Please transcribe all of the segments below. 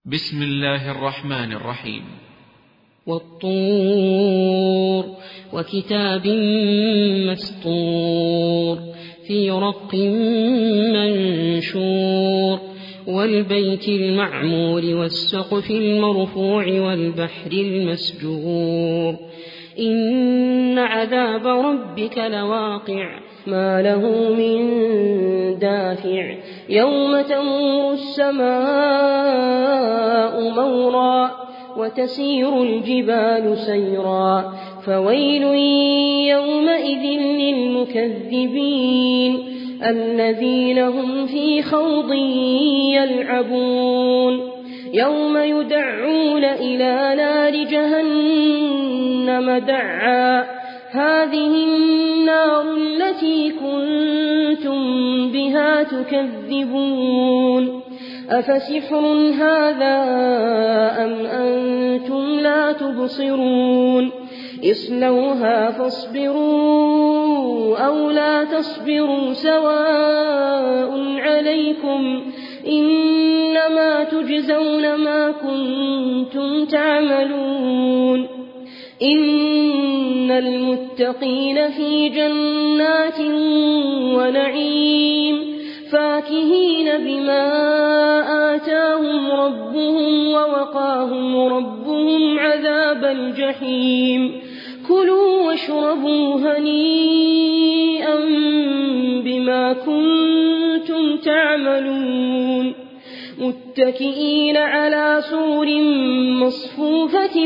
بسم الله الرحمن الرحيم. والطور وكتاب مسطور في رق منشور والبيت المعمور والسقف المرفوع والبحر المسجور إن عذاب ربك لواقع ما له من دافع يوم تمور السماء مورا وتسير الجبال سيرا فويل يومئذ للمكذبين الذين هم في خوض يلعبون يوم يدعون إلى نار جهنم دعا هذه النار التي كنتم بها تكذبون أفسحر هذا أم أنتم لا تبصرون اصلوها فاصبروا أو لا تصبروا سواء عليكم إنما تجزون ما كنتم تعملون إن المتقين في جنات ونعيم فاكهين بما آتاهم ربهم ووقاهم ربهم عذاب الجحيم كلوا واشربوا هنيئا بما كنتم تعملون متكئين على سرر مصفوفة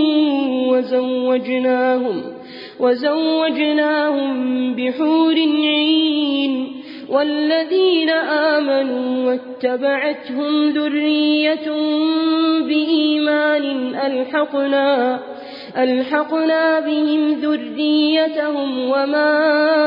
وزوجناهم بحور عين والذين آمنوا واتبعتهم ذريتهم بإيمان ألحقنا بهم ذريتهم وما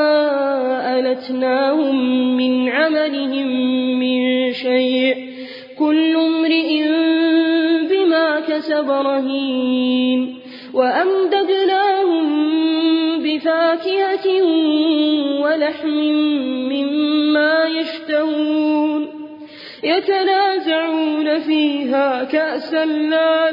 ألتناهم من عملهم من شيء كل امرئ بما كسب رهين وأمددناهم بفاكهة ولحم مما يشتهون يتنازعون فيها كأسا لا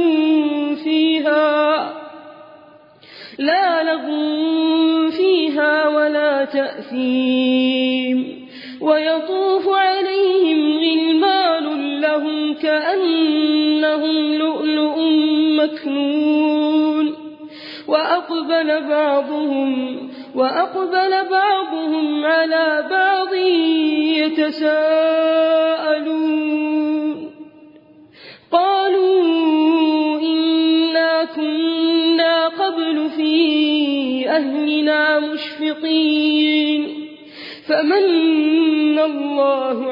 لغو فيها ولا تأثيم ويطوف عليهم غلمان لهم كأنهم لؤلؤ مكنون وأقبل بعضهم على بعض يتساءلون قالوا إنا كنا قبل في أهلنا مشفقين فمن الله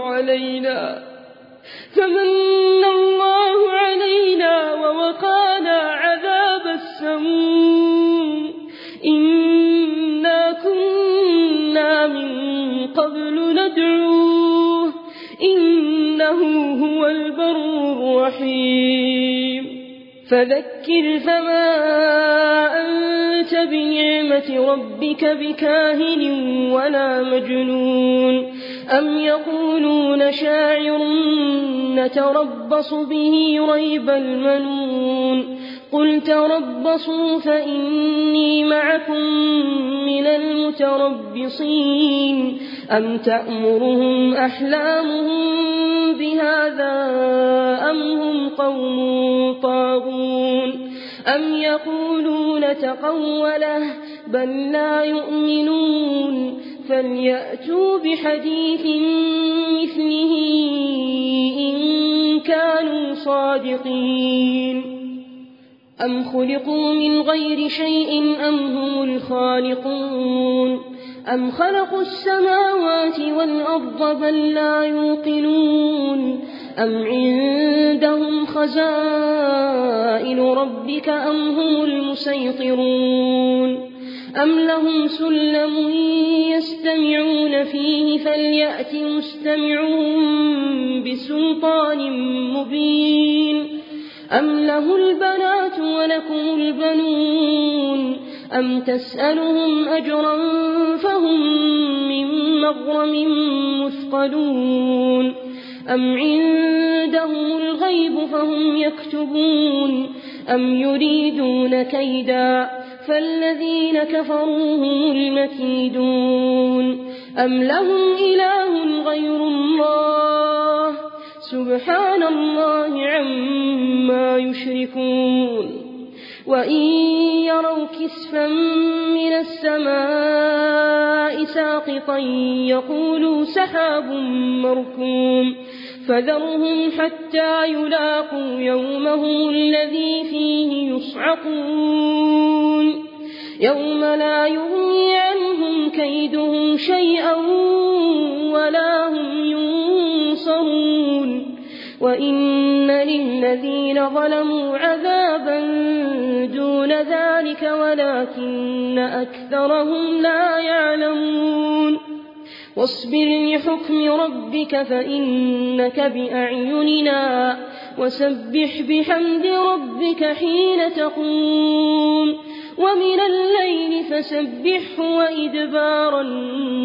علينا ووقانا عذاب السموم إنا كنا من قبل ندعوه إنه هو البر الرحيم فذكر فما أنت بنعمة ربك بكاهن ولا مجنون أم يقولون شاعر نتربص به ريب المنون قل تربصوا فإني معكم من المتربصين أم تأمرهم أحلامهم بهذا أم هم قوم طاغون أم يقولون تقوله بل لا يؤمنون فليأتوا بحديث مثله إن كانوا صادقين أم خلقوا من غير شيء أم هم الخالقون أم خلقوا السماوات والأرض بل لا يوقنون أم عندهم خزائن ربك أم هم المسيطرون أم لهم سلم يستمعون فيه فليأت مستمعهم بسلطان مبين أم له البنات ولكم البنون أم تسألهم أجرا فهم من مغرم مثقلون أم عندهم الغيب فهم يكتبون أم يريدون كيدا فالذين كفروا هم المكيدون أم لهم إله غير الله سبحان الله عما يشركون وإن يروا كسفا من السماء ساقطا يقولوا سحاب مركوم فذرهم حتى يلاقوا يومهم الذي فيه يصعقون يوم لا يغني عنهم كيدهم شيئا ولا هم ينصرون وإن للذين ظلموا عذابا دون ذلك ولكن أكثرهم لا يعلمون واصبر لحكم ربك فإنك بأعيننا وسبح بحمد ربك حين تقوم ومن الليل فسبحه وإدبار النجوم